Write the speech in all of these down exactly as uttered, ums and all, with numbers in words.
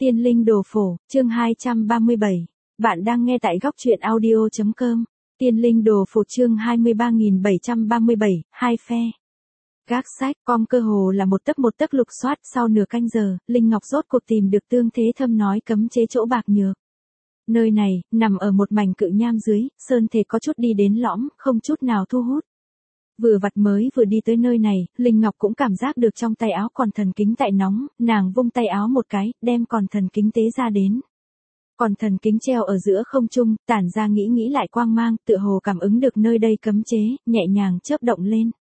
Tiên linh đồ phổ, chương hai trăm ba mươi bảy. Bạn đang nghe tại góc truyện audio chấm com. Tiên linh đồ phổ chương hai mươi ba nghìn bảy trăm ba mươi bảy, hai phe. Gác sách, com cơ hồ là một tấc một tấc lục soát, sau nửa canh giờ, Linh Ngọc rốt cuộc tìm được Tương Thế Thâm nói cấm chế chỗ bạc nhược. Nơi này, nằm ở một mảnh cự nham dưới, sơn thể có chút đi đến lõm, không chút nào thu hút. Vừa vặt mới vừa đi tới nơi này, Linh Ngọc cũng cảm giác được trong tay áo còn thần kính tại nóng, nàng vung tay áo một cái, đem còn thần kính tế ra đến. Còn thần kính treo ở giữa không trung, tản ra nghĩ nghĩ lại quang mang, tựa hồ cảm ứng được nơi đây cấm chế, nhẹ nhàng chớp động lên.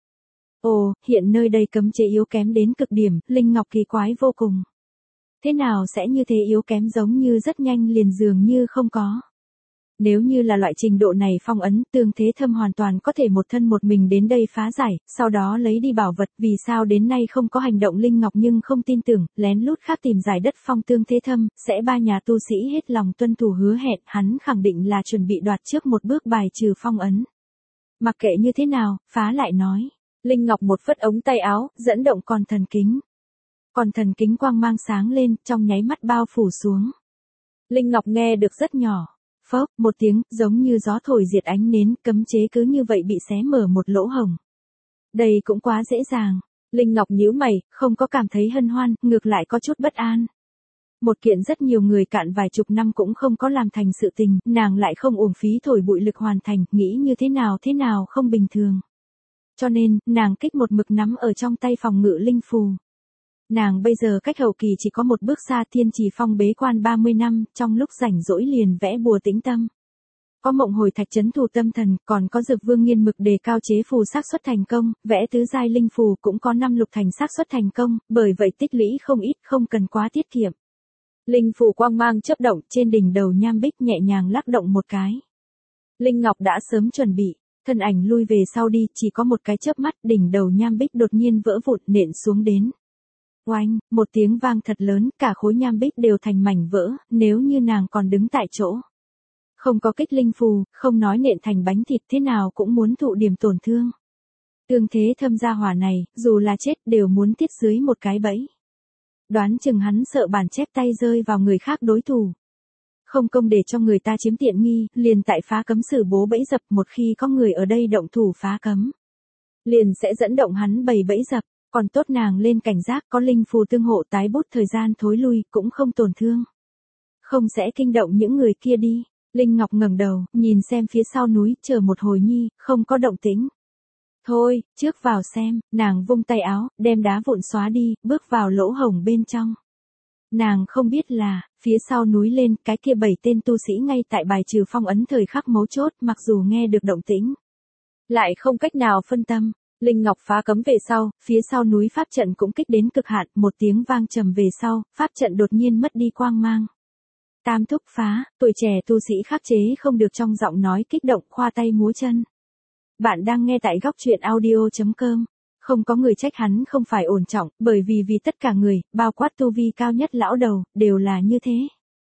Ồ, hiện nơi đây cấm chế yếu kém đến cực điểm, Linh Ngọc kỳ quái vô cùng. Thế nào sẽ như thế yếu kém, giống như rất nhanh liền dường như không có. Nếu như là loại trình độ này phong ấn, Tương Thế Thâm hoàn toàn có thể một thân một mình đến đây phá giải, sau đó lấy đi bảo vật, vì sao đến nay không có hành động. Linh Ngọc nhưng không tin tưởng, lén lút khác tìm giải đất phong Tương Thế Thâm, sẽ ba nhà tu sĩ hết lòng tuân thủ hứa hẹn, hắn khẳng định là chuẩn bị đoạt trước một bước bài trừ phong ấn. Mặc kệ như thế nào, phá lại nói. Linh Ngọc một phất ống tay áo, dẫn động còn thần kính. Còn thần kính quang mang sáng lên, trong nháy mắt bao phủ xuống. Linh Ngọc nghe được rất nhỏ. Phốc, một tiếng, giống như gió thổi diệt ánh nến, cấm chế cứ như vậy bị xé mở một lỗ hổng. Đây cũng quá dễ dàng. Linh Ngọc nhíu mày, không có cảm thấy hân hoan, ngược lại có chút bất an. Một kiện rất nhiều người cạn vài chục năm cũng không có làm thành sự tình, nàng lại không uổng phí thổi bụi lực hoàn thành, nghĩ như thế nào thế nào không bình thường. Cho nên, nàng kích một mực nắm ở trong tay phòng ngự linh phù. Nàng bây giờ cách hậu kỳ chỉ có một bước xa, Thiên Trì Phong bế quan ba mươi năm, trong lúc rảnh rỗi liền vẽ bùa tĩnh tâm. Có mộng hồi thạch trấn thủ tâm thần, còn có Dược Vương nghiên mực đề cao chế phù xác suất thành công, vẽ tứ giai linh phù cũng có năm lục thành xác suất thành công, bởi vậy tích lũy không ít, không cần quá tiết kiệm. Linh phù quang mang chớp động, trên đỉnh đầu nham bích nhẹ nhàng lắc động một cái. Linh Ngọc đã sớm chuẩn bị, thân ảnh lui về sau đi, chỉ có một cái chớp mắt, đỉnh đầu nham bích đột nhiên vỡ vụn nện xuống đến. Oanh, một tiếng vang thật lớn, cả khối nham bích đều thành mảnh vỡ, nếu như nàng còn đứng tại chỗ. Không có kích linh phù, không nói nện thành bánh thịt, thế nào cũng muốn thụ điểm tổn thương. Tương Thế Thâm gia hỏa này, dù là chết đều muốn tiết dưới một cái bẫy. Đoán chừng hắn sợ bản chép tay rơi vào người khác đối thủ. Không công để cho người ta chiếm tiện nghi, liền tại phá cấm xử bố bẫy dập, một khi có người ở đây động thủ phá cấm. Liền sẽ dẫn động hắn bày bẫy dập. Còn tốt nàng lên cảnh giác, có linh phù tương hộ, tái bút thời gian thối lui, cũng không tổn thương. Không sẽ kinh động những người kia đi. Linh Ngọc ngẩng đầu, nhìn xem phía sau núi, chờ một hồi nhi, không có động tĩnh. Thôi, trước vào xem, nàng vung tay áo, đem đá vụn xóa đi, bước vào lỗ hổng bên trong. Nàng không biết là, phía sau núi lên, cái kia bảy tên tu sĩ ngay tại bài trừ phong ấn thời khắc mấu chốt, mặc dù nghe được động tĩnh, lại không cách nào phân tâm. Linh Ngọc phá cấm về sau, phía sau núi pháp trận cũng kích đến cực hạn, một tiếng vang trầm về sau, pháp trận đột nhiên mất đi quang mang. Tam thúc phá, tuổi trẻ tu sĩ khắc chế không được trong giọng nói kích động, khoa tay múa chân. Bạn đang nghe tại góc truyện audio chấm com. Không có người trách hắn không phải ổn trọng, bởi vì vì tất cả người, bao quát tu vi cao nhất lão đầu, đều là như thế.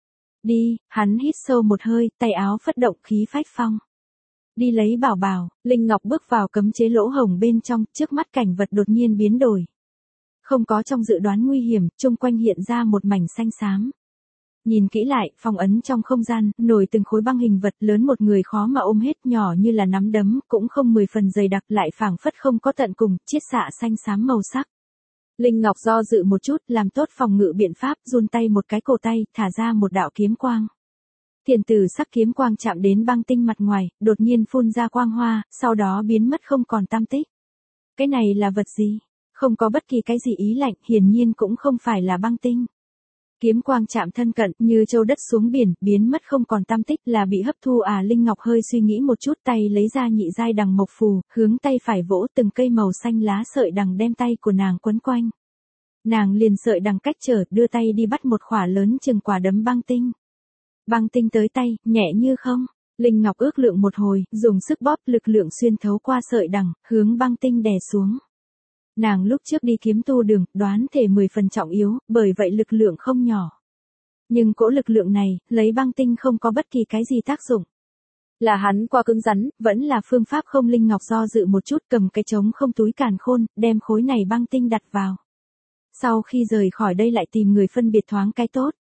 Đi, hắn hít sâu một hơi, tay áo phất động khí phách phong. Đi lấy bảo bảo, Linh Ngọc bước vào cấm chế lỗ hổng bên trong, trước mắt cảnh vật đột nhiên biến đổi. Không có trong dự đoán nguy hiểm, chung quanh hiện ra một mảnh xanh xám. Nhìn kỹ lại, phong ấn trong không gian, nổi từng khối băng hình vật lớn một người khó mà ôm hết, nhỏ như là nắm đấm, cũng không mười phần dày đặc, lại phảng phất không có tận cùng, chiết xạ xanh xám màu sắc. Linh Ngọc do dự một chút, làm tốt phòng ngự biện pháp, run tay một cái cổ tay, thả ra một đạo kiếm quang. Thiền tử sắc kiếm quang chạm đến băng tinh mặt ngoài, đột nhiên phun ra quang hoa, sau đó biến mất không còn tăm tích. Cái này là vật gì? Không có bất kỳ cái gì ý lạnh, hiển nhiên cũng không phải là băng tinh. Kiếm quang chạm thân cận, như châu đất xuống biển, biến mất không còn tăm tích, là bị hấp thu à. Linh Ngọc hơi suy nghĩ một chút, tay lấy ra nhị giai đằng mộc phù, hướng tay phải vỗ, từng cây màu xanh lá sợi đằng đem tay của nàng quấn quanh. Nàng liền sợi đằng cách trở, đưa tay đi bắt một khỏa lớn chừng quả đấm băng tinh. Băng tinh tới tay, nhẹ như không. Linh Ngọc ước lượng một hồi, dùng sức bóp, lực lượng xuyên thấu qua sợi đằng, hướng băng tinh đè xuống. Nàng lúc trước đi kiếm tu đường, đoán thể mười phần trọng yếu, bởi vậy lực lượng không nhỏ. Nhưng cỗ lực lượng này, lấy băng tinh không có bất kỳ cái gì tác dụng. Là hắn qua cứng rắn, vẫn là phương pháp không. Linh Ngọc do dự một chút, cầm cái trống không túi càn khôn, đem khối này băng tinh đặt vào. Sau khi rời khỏi đây lại tìm người phân biệt thoáng cái tốt.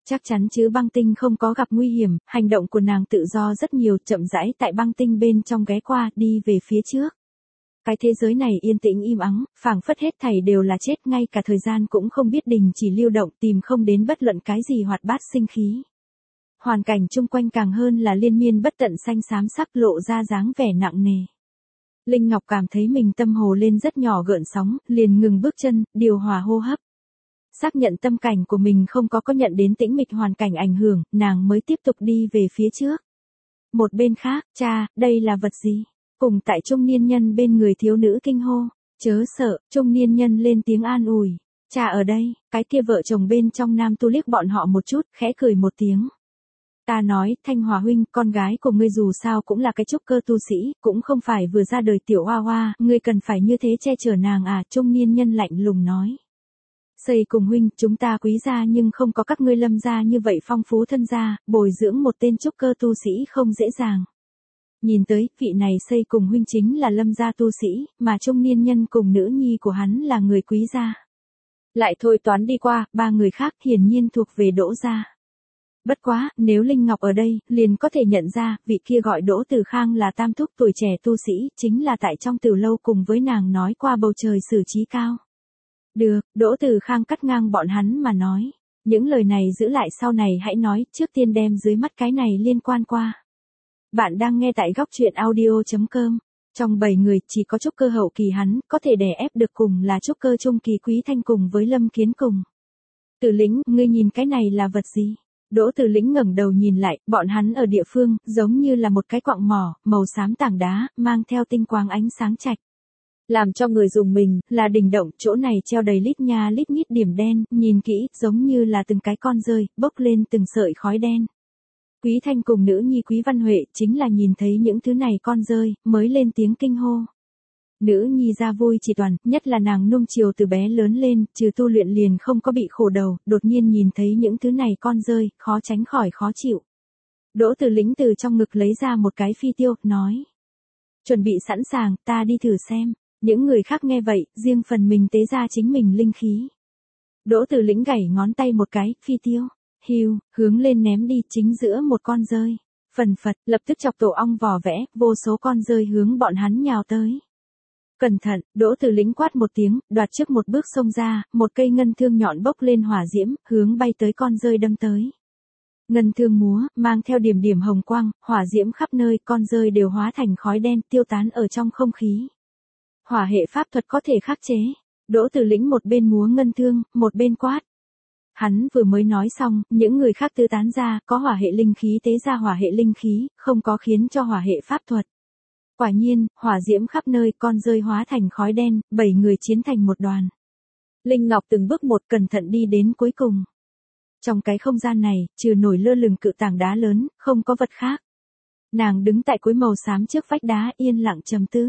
Chắc chắn chứ băng tinh không có gặp nguy hiểm, hành động của nàng tự do rất nhiều, chậm rãi tại băng tinh bên trong ghé qua, đi về phía trước. Cái thế giới này yên tĩnh im ắng, phảng phất hết thảy đều là chết, ngay cả thời gian cũng không biết đình chỉ lưu động, tìm không đến bất luận cái gì hoạt bát sinh khí. Hoàn cảnh chung quanh càng hơn là liên miên bất tận xanh xám sắc, lộ ra dáng vẻ nặng nề. Linh Ngọc cảm thấy mình tâm hồ lên rất nhỏ gợn sóng, liền ngừng bước chân, điều hòa hô hấp. Xác nhận tâm cảnh của mình không có có nhận đến tĩnh mịch hoàn cảnh ảnh hưởng, nàng mới tiếp tục đi về phía trước. Một bên khác, cha, đây là vật gì? Cùng tại trung niên nhân bên người thiếu nữ kinh hô. Chớ sợ, trung niên nhân lên tiếng an ủi. Cha ở đây, cái kia vợ chồng bên trong nam tu liếc bọn họ một chút, khẽ cười một tiếng. Ta nói, Thanh Hòa huynh, con gái của ngươi dù sao cũng là cái trúc cơ tu sĩ, cũng không phải vừa ra đời tiểu hoa hoa, ngươi cần phải như thế che chở nàng à, trung niên nhân lạnh lùng nói. Xây cùng huynh, chúng ta quý gia nhưng không có các ngươi lâm gia như vậy phong phú thân gia, bồi dưỡng một tên trúc cơ tu sĩ không dễ dàng. Nhìn tới, vị này Xây cùng huynh chính là lâm gia tu sĩ, mà trung niên nhân cùng nữ nhi của hắn là người quý gia. Lại thôi toán đi qua, ba người khác hiển nhiên thuộc về Đỗ gia. Bất quá, nếu Linh Ngọc ở đây, liền có thể nhận ra, vị kia gọi Đỗ Từ Khang là tam thúc tuổi trẻ tu sĩ, chính là tại trong từ lâu cùng với nàng nói qua bầu trời xử trí cao. Được, Đỗ Từ Khang cắt ngang bọn hắn mà nói. Những lời này giữ lại sau này hãy nói, trước tiên đem dưới mắt cái này liên quan qua. Bạn đang nghe tại góc truyện audio chấm com. Trong bảy người, chỉ có trúc cơ hậu kỳ hắn, có thể đè ép được cùng là trúc cơ trung kỳ Quý Thanh cùng với Lâm Kiến cùng. Từ Lĩnh, ngươi nhìn cái này là vật gì? Đỗ Từ Lĩnh ngẩng đầu nhìn lại, bọn hắn ở địa phương, giống như là một cái quặng mỏ, màu xám tảng đá, mang theo tinh quang ánh sáng chạch. Làm cho người dùng mình, là đỉnh động, chỗ này treo đầy lít nha lít nhít điểm đen, nhìn kỹ, giống như là từng cái con rơi, bốc lên từng sợi khói đen. Quý Thanh cùng nữ nhi Quý Văn Huệ, chính là nhìn thấy những thứ này con rơi, mới lên tiếng kinh hô. Nữ nhi ra vui chỉ toàn, nhất là nàng nung chiều từ bé lớn lên, trừ tu luyện liền không có bị khổ đầu, đột nhiên nhìn thấy những thứ này con rơi, khó tránh khỏi khó chịu. Đỗ Từ Lĩnh từ trong ngực lấy ra một cái phi tiêu, nói. Chuẩn bị sẵn sàng, ta đi thử xem. Những người khác nghe vậy, riêng phần mình tế ra chính mình linh khí. Đỗ Từ Lĩnh gảy ngón tay một cái, phi tiêu. Hiu, hướng lên ném đi chính giữa một con rơi. Phần phật, lập tức chọc tổ ong vò vẽ, vô số con rơi hướng bọn hắn nhào tới. Cẩn thận, Đỗ Từ Lĩnh quát một tiếng, đoạt trước một bước xông ra, một cây ngân thương nhọn bốc lên hỏa diễm, hướng bay tới con rơi đâm tới. Ngân thương múa, mang theo điểm điểm hồng quang, hỏa diễm khắp nơi, con rơi đều hóa thành khói đen tiêu tán ở trong không khí. Hỏa hệ pháp thuật có thể khắc chế. Đỗ Từ Lĩnh một bên múa ngân thương, một bên quát. Hắn vừa mới nói xong, những người khác tứ tán ra, có hỏa hệ linh khí tế ra hỏa hệ linh khí, không có khiến cho hỏa hệ pháp thuật. Quả nhiên, hỏa diễm khắp nơi, con rơi hóa thành khói đen, bảy người chiến thành một đoàn. Linh Ngọc từng bước một cẩn thận đi đến cuối cùng. Trong cái không gian này, trừ nổi lơ lửng cự tảng đá lớn, không có vật khác. Nàng đứng tại cuối màu xám trước vách đá yên lặng trầm tư.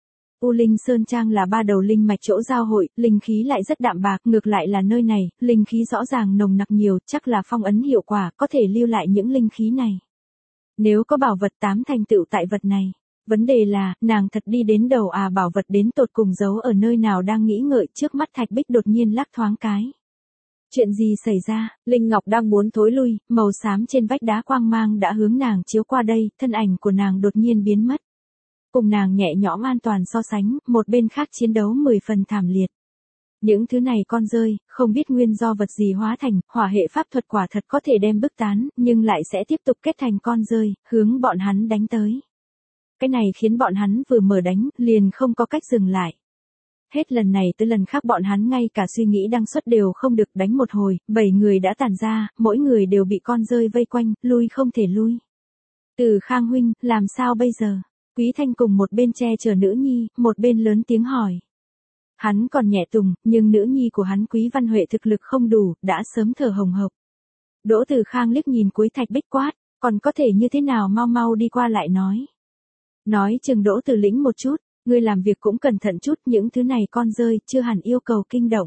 U Linh Sơn Trang là ba đầu linh mạch chỗ giao hội, linh khí lại rất đạm bạc, ngược lại là nơi này, linh khí rõ ràng nồng nặc nhiều, chắc là phong ấn hiệu quả, có thể lưu lại những linh khí này. Nếu có bảo vật tám thành tựu tại vật này. Vấn đề là, nàng thật đi đến đầu à bảo vật đến tột cùng giấu ở nơi nào đang nghĩ ngợi, trước mắt Thạch Bích đột nhiên lắc thoáng cái. Chuyện gì xảy ra? Linh Ngọc đang muốn thối lui, màu xám trên vách đá quang mang đã hướng nàng chiếu qua đây, thân ảnh của nàng đột nhiên biến mất. Cùng nàng nhẹ nhõm an toàn so sánh, một bên khác chiến đấu mười phần thảm liệt. Những thứ này con rơi, không biết nguyên do vật gì hóa thành, hỏa hệ pháp thuật quả thật có thể đem bức tán, nhưng lại sẽ tiếp tục kết thành con rơi, hướng bọn hắn đánh tới. Cái này khiến bọn hắn vừa mở đánh, liền không có cách dừng lại. Hết lần này tới lần khác bọn hắn ngay cả suy nghĩ đăng xuất đều không được, đánh một hồi, bảy người đã tản ra, mỗi người đều bị con rơi vây quanh, lui không thể lui. Từ Khang huynh, làm sao bây giờ? Quý Thanh cùng một bên che chở nữ nhi, một bên lớn tiếng hỏi. Hắn còn nhẹ tùng, nhưng nữ nhi của hắn Quý Văn Huệ thực lực không đủ, đã sớm thở hồng hộc. Đỗ Từ Khang liếc nhìn cuối Thạch Bích quát, còn có thể như thế nào, mau mau đi qua lại nói. Nói chừng Đỗ Từ Lĩnh một chút, ngươi làm việc cũng cẩn thận chút, những thứ này con rơi, chưa hẳn yêu cầu kinh động.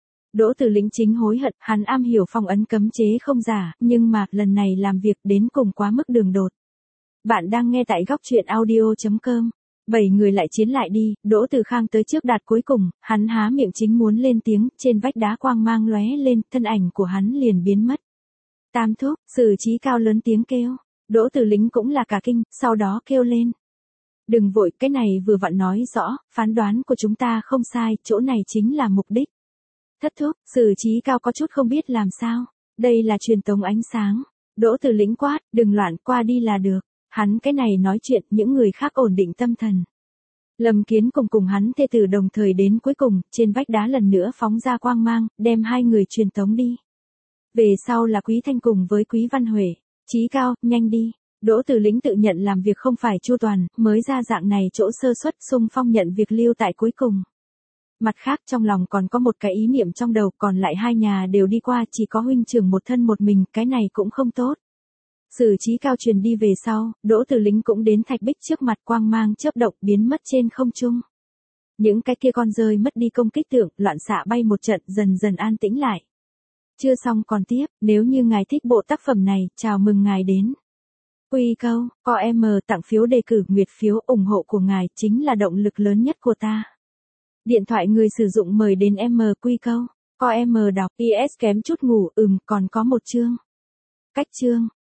Đỗ Từ Lĩnh chính hối hận, hắn am hiểu phong ấn cấm chế không giả, nhưng mà, lần này làm việc đến cùng quá mức đường đột. Bạn đang nghe tại góc truyện audio chấm com. Bảy người lại chiến lại đi, Đỗ Từ Khang tới trước đạt cuối cùng, hắn há miệng chính muốn lên tiếng, trên vách đá quang mang lóe lên, thân ảnh của hắn liền biến mất. Tam thúc, Sử Chí Cao lớn tiếng kêu. Đỗ Tử Lính cũng là cả kinh, sau đó kêu lên. Đừng vội, cái này vừa vặn nói rõ, phán đoán của chúng ta không sai, chỗ này chính là mục đích. Thất thúc, Sử Chí Cao có chút không biết làm sao. Đây là truyền tống ánh sáng. Đỗ Tử Lính quát, đừng loạn, qua đi là được. Hắn cái này nói chuyện, những người khác ổn định tâm thần. Lâm Kiến cùng cùng hắn thê tử đồng thời đến cuối cùng, trên vách đá lần nữa phóng ra quang mang, đem hai người truyền tống đi. Về sau là Quý Thanh cùng với Quý Văn Huệ. Chí Cao, nhanh đi. Đỗ Tử Lính tự nhận làm việc không phải chu toàn, mới ra dạng này chỗ sơ suất, xung phong nhận việc lưu tại cuối cùng. Mặt khác trong lòng còn có một cái ý niệm trong đầu, còn lại hai nhà đều đi qua, chỉ có huynh trưởng một thân một mình, cái này cũng không tốt. Sử Chí Cao truyền đi về sau, Đỗ Tử Lính cũng đến thạch bích trước mặt, quang mang chớp động biến mất trên không trung. Những cái kia con rơi mất đi công kích tượng, loạn xạ bay một trận, dần dần an tĩnh lại. Chưa xong còn tiếp, nếu như ngài thích bộ tác phẩm này, chào mừng ngài đến. Quy câu, co em tặng phiếu đề cử, nguyệt phiếu ủng hộ của ngài chính là động lực lớn nhất của ta. Điện thoại người sử dụng mời đến em quy câu, co em đọc, pê ét kém chút ngủ, ừm, còn có một chương. Cách chương.